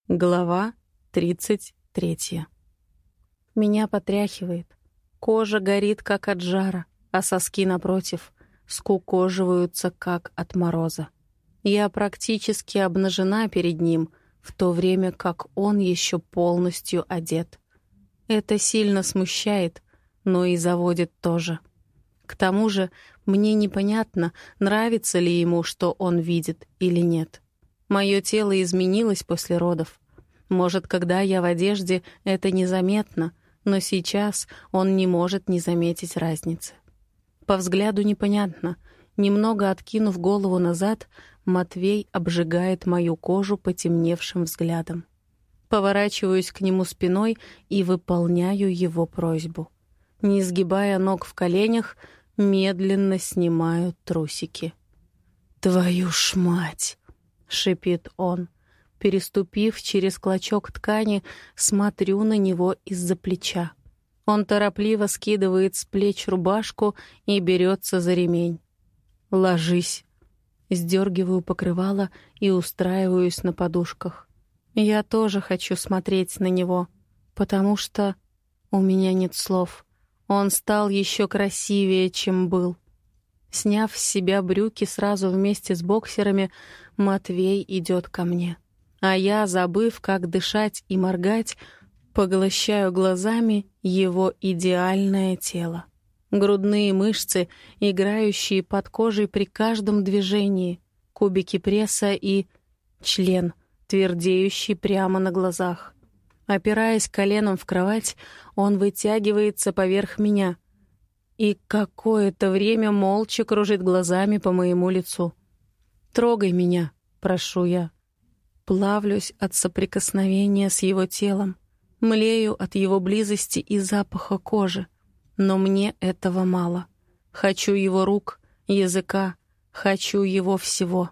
Глава 33. Меня потряхивает. Кожа горит, как от жара, а соски, напротив, скукоживаются, как от мороза. Я практически обнажена перед ним, в то время как он еще полностью одет. Это сильно смущает, но и заводит тоже. К тому же мне непонятно, нравится ли ему, что он видит, или нет. Мое тело изменилось после родов. Может, когда я в одежде, это незаметно, но сейчас он не может не заметить разницы. По взгляду непонятно. Немного откинув голову назад, Матвей обжигает мою кожу потемневшим взглядом. Поворачиваюсь к нему спиной и выполняю его просьбу. Не сгибая ног в коленях, медленно снимаю трусики. «Твою ж мать!» — шипит он. Переступив через клочок ткани, смотрю на него из-за плеча. Он торопливо скидывает с плеч рубашку и берется за ремень. «Ложись!» Сдергиваю покрывало и устраиваюсь на подушках. Я тоже хочу смотреть на него, потому что у меня нет слов. Он стал еще красивее, чем был. Сняв с себя брюки сразу вместе с боксерами, Матвей идет ко мне. А я, забыв, как дышать и моргать, поглощаю глазами его идеальное тело. Грудные мышцы, играющие под кожей при каждом движении, кубики пресса и член, твердеющий прямо на глазах. Опираясь коленом в кровать, он вытягивается поверх меня и какое-то время молча кружит глазами по моему лицу. «Трогай меня», — прошу я. Плавлюсь от соприкосновения с его телом, млею от его близости и запаха кожи, но мне этого мало. Хочу его рук, языка, хочу его всего.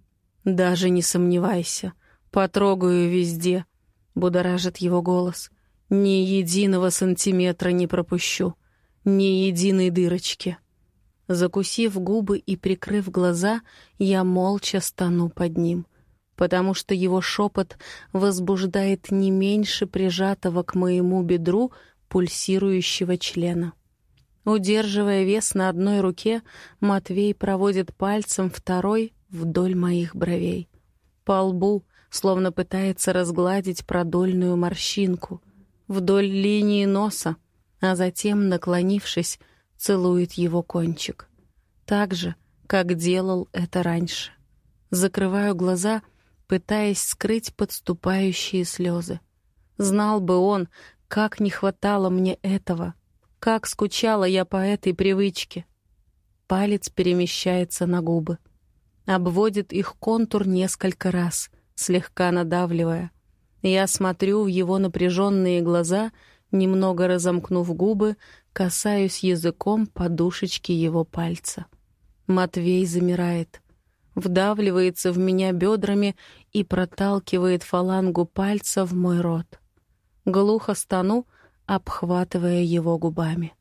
«Даже не сомневайся, потрогаю везде», — будоражит его голос. «Ни единого сантиметра не пропущу, ни единой дырочки». Закусив губы и прикрыв глаза, я молча стану под ним, потому что его шепот возбуждает не меньше прижатого к моему бедру пульсирующего члена. Удерживая вес на одной руке, Матвей проводит пальцем второй вдоль моих бровей. По лбу, словно пытается разгладить продольную морщинку, вдоль линии носа, а затем, наклонившись, целует его кончик. Так же, как делал это раньше. Закрываю глаза, пытаясь скрыть подступающие слезы. Знал бы он, как не хватало мне этого, как скучала я по этой привычке. Палец перемещается на губы. Обводит их контур несколько раз, слегка надавливая. Я смотрю в его напряженные глаза, немного разомкнув губы, касаюсь языком подушечки его пальца. Матвей замирает, вдавливается в меня бедрами и проталкивает фалангу пальца в мой рот. Глухо стану, обхватывая его губами.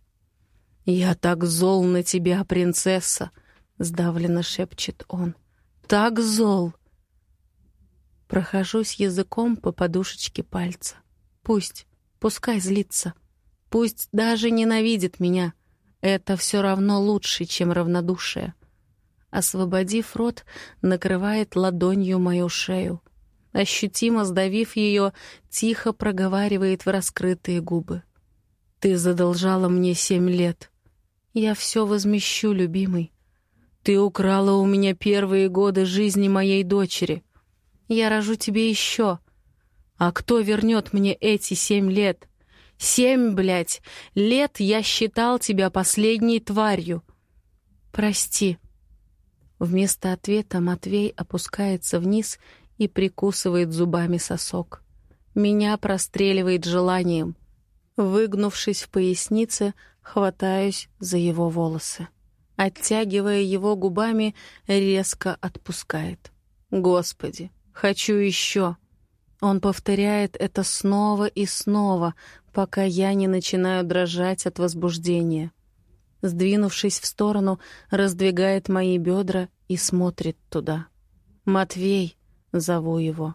«Я так зол на тебя, принцесса!» — сдавленно шепчет он. «Так зол!» Прохожусь языком по подушечке пальца. Пускай злится. Пусть даже ненавидит меня. Это все равно лучше, чем равнодушие. Освободив рот, накрывает ладонью мою шею. Ощутимо сдавив ее, тихо проговаривает в раскрытые губы. «Ты задолжала мне 7 лет. Я все возмещу, любимый. Ты украла у меня первые годы жизни моей дочери. Я рожу тебе еще. А кто вернет мне эти 7 лет? 7, блядь, лет я считал тебя последней тварью. Прости». Вместо ответа Матвей опускается вниз и прикусывает зубами сосок. Меня простреливает желанием. Выгнувшись в пояснице, хватаюсь за его волосы. Оттягивая его губами, резко отпускает. «Господи, хочу еще!» Он повторяет это снова и снова, пока я не начинаю дрожать от возбуждения. Сдвинувшись в сторону, раздвигает мои бедра и смотрит туда. «Матвей!» — зову его.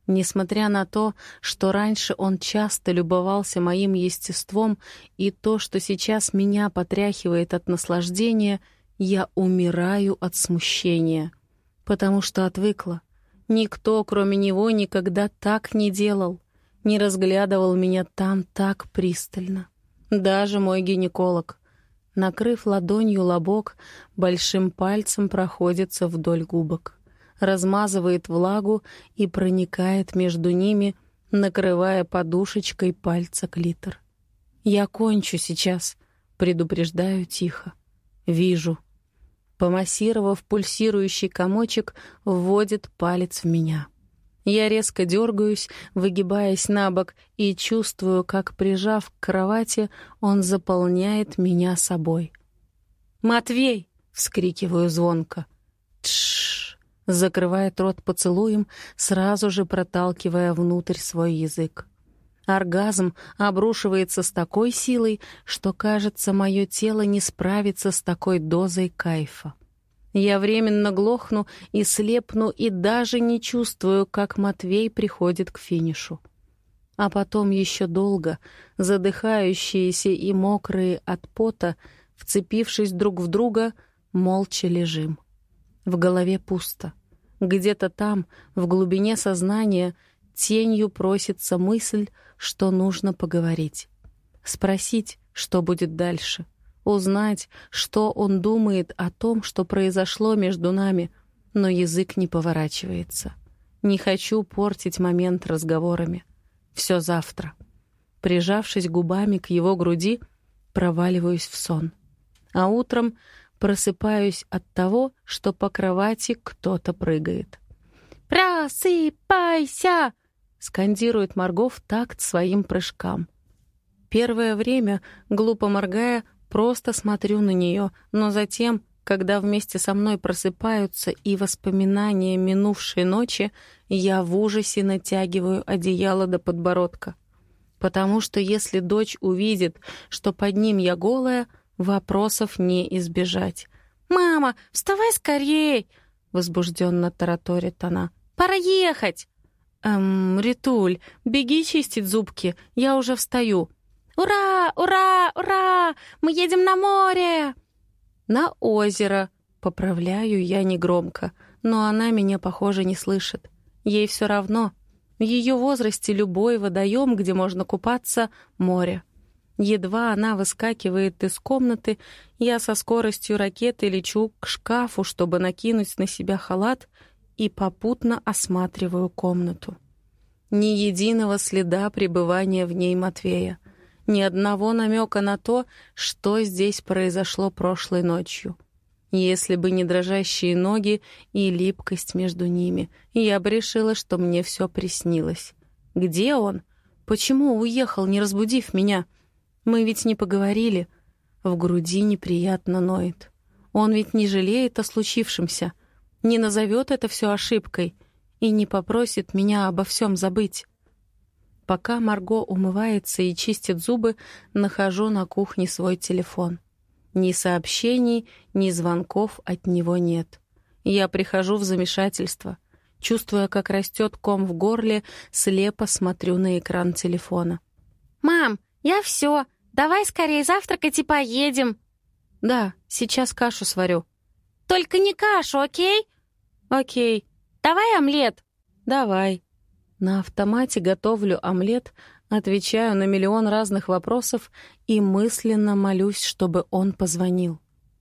Несмотря на то, что раньше он часто любовался моим естеством, и то, что сейчас меня потряхивает от наслаждения, я умираю от смущения, потому что отвыкла. Никто, кроме него, никогда так не делал, не разглядывал меня там так пристально. Даже мой гинеколог. Накрыв ладонью лобок, большим пальцем проходится вдоль губок, размазывает влагу и проникает между ними, накрывая подушечкой пальца клитор. «Я кончу сейчас», — предупреждаю тихо. «Вижу». Помассировав пульсирующий комочек, вводит палец в меня. Я резко дергаюсь, выгибаясь на бок, и чувствую, как, прижав к кровати, он заполняет меня собой. «Матвей!» — вскрикиваю звонко. «Тш!» — закрывает рот поцелуем, сразу же проталкивая внутрь свой язык. Оргазм обрушивается с такой силой, что, кажется, мое тело не справится с такой дозой кайфа. Я временно глохну и слепну, и даже не чувствую, как Матвей приходит к финишу. А потом еще долго, задыхающиеся и мокрые от пота, вцепившись друг в друга, молча лежим. В голове пусто. Где-то там, в глубине сознания, тенью просится мысль, что нужно поговорить. Спросить, что будет дальше. Узнать, что он думает о том, что произошло между нами, но язык не поворачивается. Не хочу портить момент разговорами. Все завтра. Прижавшись губами к его груди, проваливаюсь в сон. А утром просыпаюсь от того, что по кровати кто-то прыгает. «Просыпайся!» — скандирует Марго в такт своим прыжкам. Первое время, глупо моргая, просто смотрю на нее, но затем, когда вместе со мной просыпаются и воспоминания минувшей ночи, я в ужасе натягиваю одеяло до подбородка. Потому что если дочь увидит, что под ним я голая, вопросов не избежать. «Мама, вставай скорей!» — возбужденно тараторит она. «Пора ехать!» «Ритуль, беги чистить зубки, я уже встаю». «Ура! Ура! Ура! Мы едем на море!» «На озеро!» — поправляю я негромко, но она меня, похоже, не слышит. Ей все равно. В ее возрасте любой водоем, где можно купаться, — море. Едва она выскакивает из комнаты, я со скоростью ракеты лечу к шкафу, чтобы накинуть на себя халат, и попутно осматриваю комнату. Ни единого следа пребывания в ней Матвея. Ни одного намека на то, что здесь произошло прошлой ночью. Если бы не дрожащие ноги и липкость между ними, я бы решила, что мне все приснилось. Где он? Почему уехал, не разбудив меня? Мы ведь не поговорили. В груди неприятно ноет. Он ведь не жалеет о случившемся, не назовет это все ошибкой и не попросит меня обо всем забыть. Пока Марго умывается и чистит зубы, нахожу на кухне свой телефон. Ни сообщений, ни звонков от него нет. Я прихожу в замешательство. Чувствуя, как растет ком в горле, слепо смотрю на экран телефона. «Мам, я все. Давай скорее завтракать и поедем». «Да, сейчас кашу сварю». «Только не кашу, окей?» «Окей». «Давай омлет». «Давай». На автомате готовлю омлет, отвечаю на миллион разных вопросов и мысленно молюсь, чтобы он позвонил.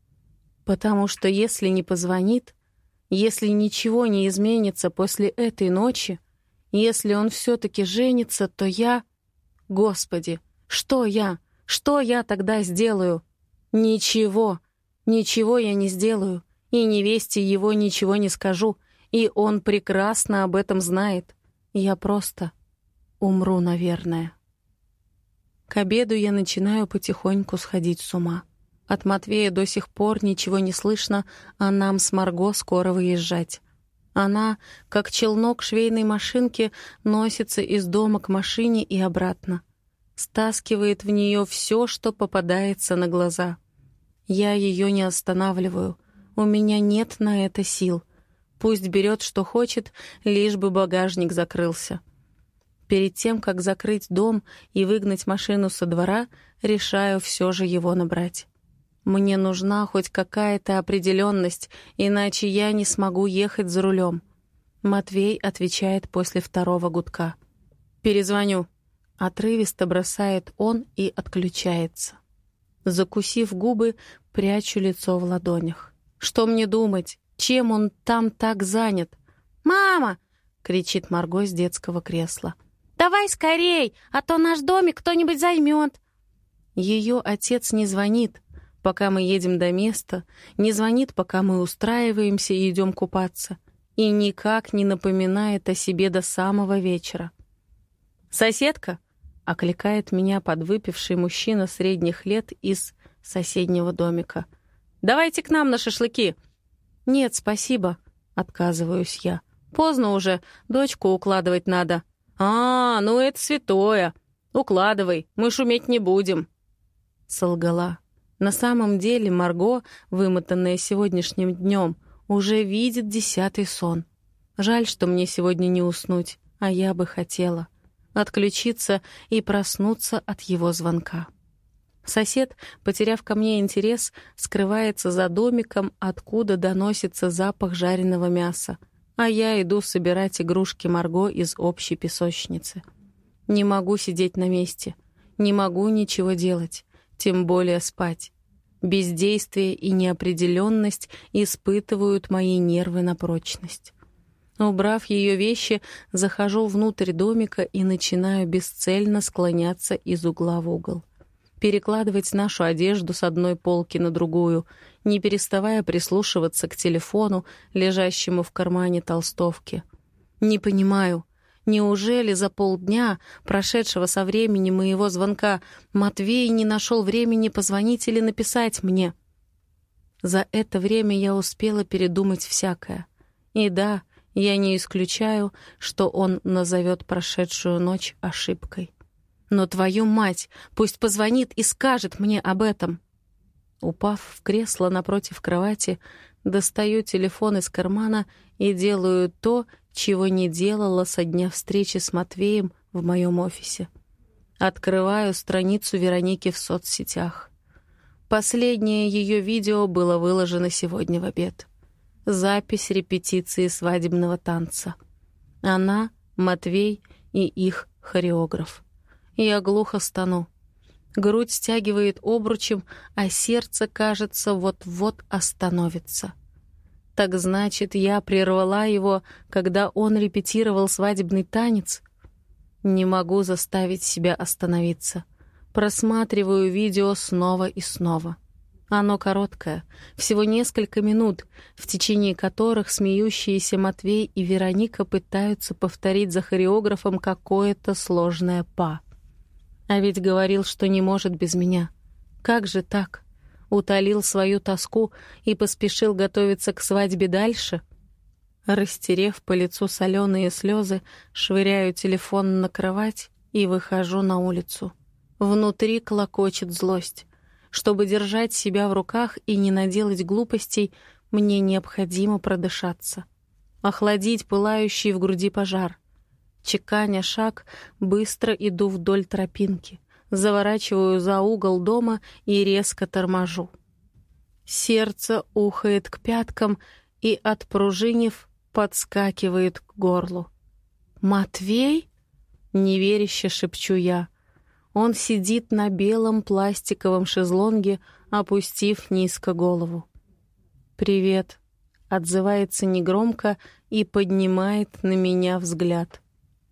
Потому что если не позвонит, если ничего не изменится после этой ночи, если он все-таки женится, то я... Господи, что я? Что я тогда сделаю? Ничего. Ничего я не сделаю. И невесте его ничего не скажу. И он прекрасно об этом знает. Я просто умру, наверное. К обеду я начинаю потихоньку сходить с ума. От Матвея до сих пор ничего не слышно, а нам с Марго скоро выезжать. Она, как челнок швейной машинки, носится из дома к машине и обратно. Стаскивает в нее все, что попадается на глаза. Я ее не останавливаю. У меня нет на это сил. Пусть берет, что хочет, лишь бы багажник закрылся. Перед тем, как закрыть дом и выгнать машину со двора, решаю все же его набрать. Мне нужна хоть какая-то определенность, иначе я не смогу ехать за рулем. Матвей отвечает после второго гудка. «Перезвоню». Отрывисто бросает он и отключается. Закусив губы, прячу лицо в ладонях. Что мне думать? Чем он там так занят? «Мама!» — кричит Марго с детского кресла. «Давай скорей, а то наш домик кто-нибудь займет». Ее отец не звонит, пока мы едем до места, не звонит, пока мы устраиваемся и идем купаться, и никак не напоминает о себе до самого вечера. «Соседка?» — окликает меня подвыпивший мужчина средних лет из соседнего домика. «Давайте к нам на шашлыки». «Нет, спасибо», — отказываюсь я. «Поздно уже, дочку укладывать надо». Ну это святое. Укладывай, мы шуметь не будем». Солгала. На самом деле Марго, вымотанная сегодняшним днем, уже видит 10-й сон. Жаль, что мне сегодня не уснуть, а я бы хотела отключиться и проснуться от его звонка. Сосед, потеряв ко мне интерес, скрывается за домиком, откуда доносится запах жареного мяса, а я иду собирать игрушки Марго из общей песочницы. Не могу сидеть на месте, не могу ничего делать, тем более спать. Бездействие и неопределенность испытывают мои нервы на прочность. Убрав ее вещи, захожу внутрь домика и начинаю бесцельно склоняться из угла в угол. Перекладывать нашу одежду с одной полки на другую, не переставая прислушиваться к телефону, лежащему в кармане толстовки. Не понимаю, неужели за полдня, прошедшего со времени моего звонка, Матвей не нашел времени позвонить или написать мне? За это время я успела передумать всякое. И да, я не исключаю, что он назовет прошедшую ночь ошибкой. Но твою мать, пусть позвонит и скажет мне об этом. Упав в кресло напротив кровати, достаю телефон из кармана и делаю то, чего не делала со дня встречи с Матвеем в моем офисе. Открываю страницу Вероники в соцсетях. Последнее ее видео было выложено сегодня в обед. Запись репетиции свадебного танца. Она, Матвей и их хореограф. Я глухо стану. Грудь стягивает обручем, а сердце, кажется, вот-вот остановится. Так значит, я прервала его, когда он репетировал свадебный танец? Не могу заставить себя остановиться. Просматриваю видео снова и снова. Оно короткое, всего несколько минут, в течение которых смеющиеся Матвей и Вероника пытаются повторить за хореографом какое-то сложное па. А ведь говорил, что не может без меня. Как же так? Утолил свою тоску и поспешил готовиться к свадьбе дальше? Растерев по лицу соленые слезы, швыряю телефон на кровать и выхожу на улицу. Внутри клокочет злость. Чтобы держать себя в руках и не наделать глупостей, мне необходимо продышаться. Охладить пылающий в груди пожар. Чеканя шаг, быстро иду вдоль тропинки, заворачиваю за угол дома и резко торможу. Сердце ухает к пяткам и, отпружинив, подскакивает к горлу. «Матвей?» — неверяще шепчу я. Он сидит на белом пластиковом шезлонге, опустив низко голову. «Привет», — отзывается негромко и поднимает на меня взгляд.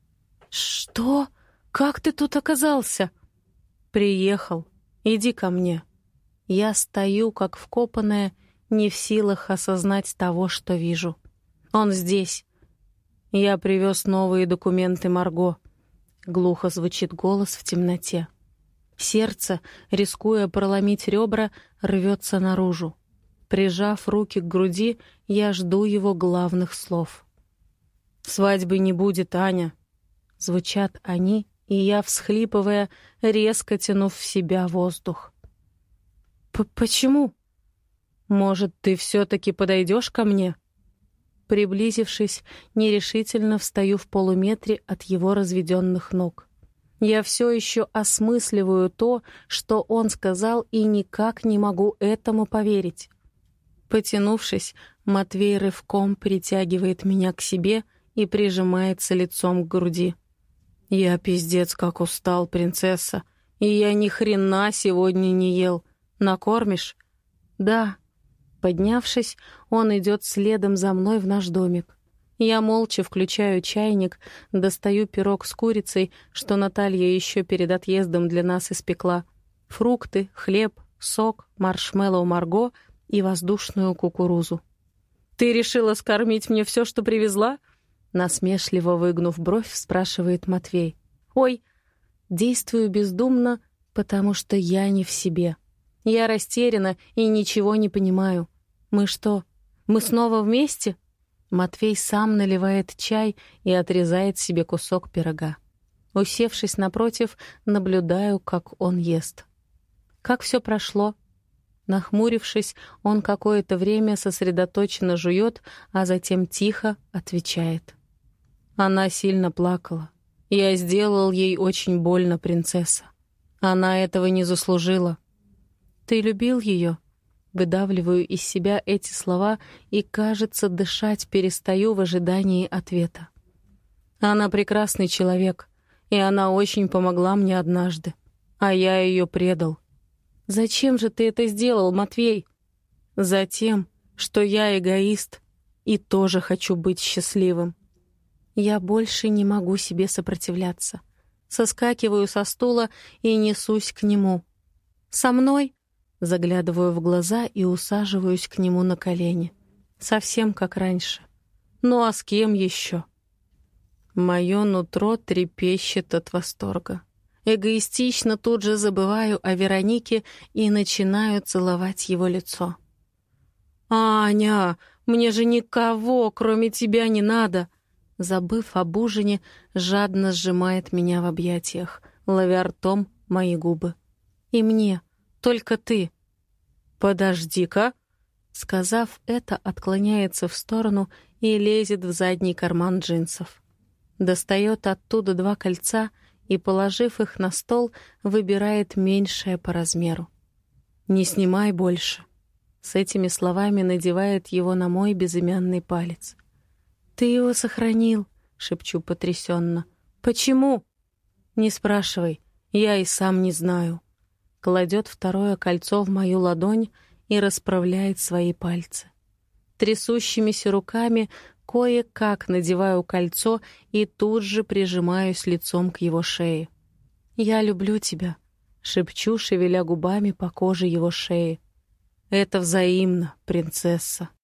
«Что? Как ты тут оказался?» «Приехал. Иди ко мне». Я стою, как вкопанная, не в силах осознать того, что вижу. Он здесь. Я привез новые документы Марго. Глухо звучит голос в темноте. Сердце, рискуя проломить ребра, рвется наружу. Прижав руки к груди, я жду его главных слов. «Свадьбы не будет, Аня!» Звучат они, и я, всхлипывая, резко тяну в себя воздух. «Почему?» «Может, ты все-таки подойдешь ко мне?» Приблизившись, нерешительно встаю в полуметре от его разведенных ног. Я все еще осмысливаю то, что он сказал, и никак не могу этому поверить. Потянувшись, Матвей рывком притягивает меня к себе и прижимается лицом к груди. «Я пиздец как устал, принцесса, и я ни хрена сегодня не ел. Накормишь?» «Да». Поднявшись, он идет следом за мной в наш домик. Я молча включаю чайник, достаю пирог с курицей, что Наталья еще перед отъездом для нас испекла, фрукты, хлеб, сок, маршмеллоу Марго и воздушную кукурузу. «Ты решила скормить мне все, что привезла?» Насмешливо выгнув бровь, спрашивает Матвей. «Ой!» Действую бездумно, потому что я не в себе. Я растеряна и ничего не понимаю. Мы что, мы снова вместе? Матвей сам наливает чай и отрезает себе кусок пирога. Усевшись напротив, наблюдаю, как он ест. Как все прошло? Нахмурившись, он какое-то время сосредоточенно жует, а затем тихо отвечает. Она сильно плакала. Я сделал ей очень больно, принцесса. Она этого не заслужила. Ты любил ее? Выдавливаю из себя эти слова и, кажется, дышать перестаю в ожидании ответа. Она прекрасный человек, и она очень помогла мне однажды, а я ее предал. Зачем же ты это сделал, Матвей? Затем, что я эгоист и тоже хочу быть счастливым. Я больше не могу себе сопротивляться. Соскакиваю со стула и несусь к нему. «Со мной?» Заглядываю в глаза и усаживаюсь к нему на колени. Совсем как раньше. Ну а с кем еще? Мое нутро трепещет от восторга. Эгоистично тут же забываю о Веронике и начинаю целовать его лицо. «Аня, мне же никого, кроме тебя, не надо!» Забыв об ужине, жадно сжимает меня в объятиях, ловя ртом мои губы. «И мне, только ты». «Подожди-ка!» Сказав это, отклоняется в сторону и лезет в задний карман джинсов. Достает оттуда 2 кольца и, положив их на стол, выбирает меньшее по размеру. «Не снимай больше». С этими словами надевает его на мой безымянный палец. «Ты его сохранил», — шепчу потрясенно. «Почему?» «Не спрашивай, я и сам не знаю». Кладет 2 кольцо в мою ладонь и расправляет свои пальцы. Трясущимися руками кое-как надеваю кольцо и тут же прижимаюсь лицом к его шее. «Я люблю тебя», — шепчу, шевеля губами по коже его шеи. «Это взаимно, принцесса».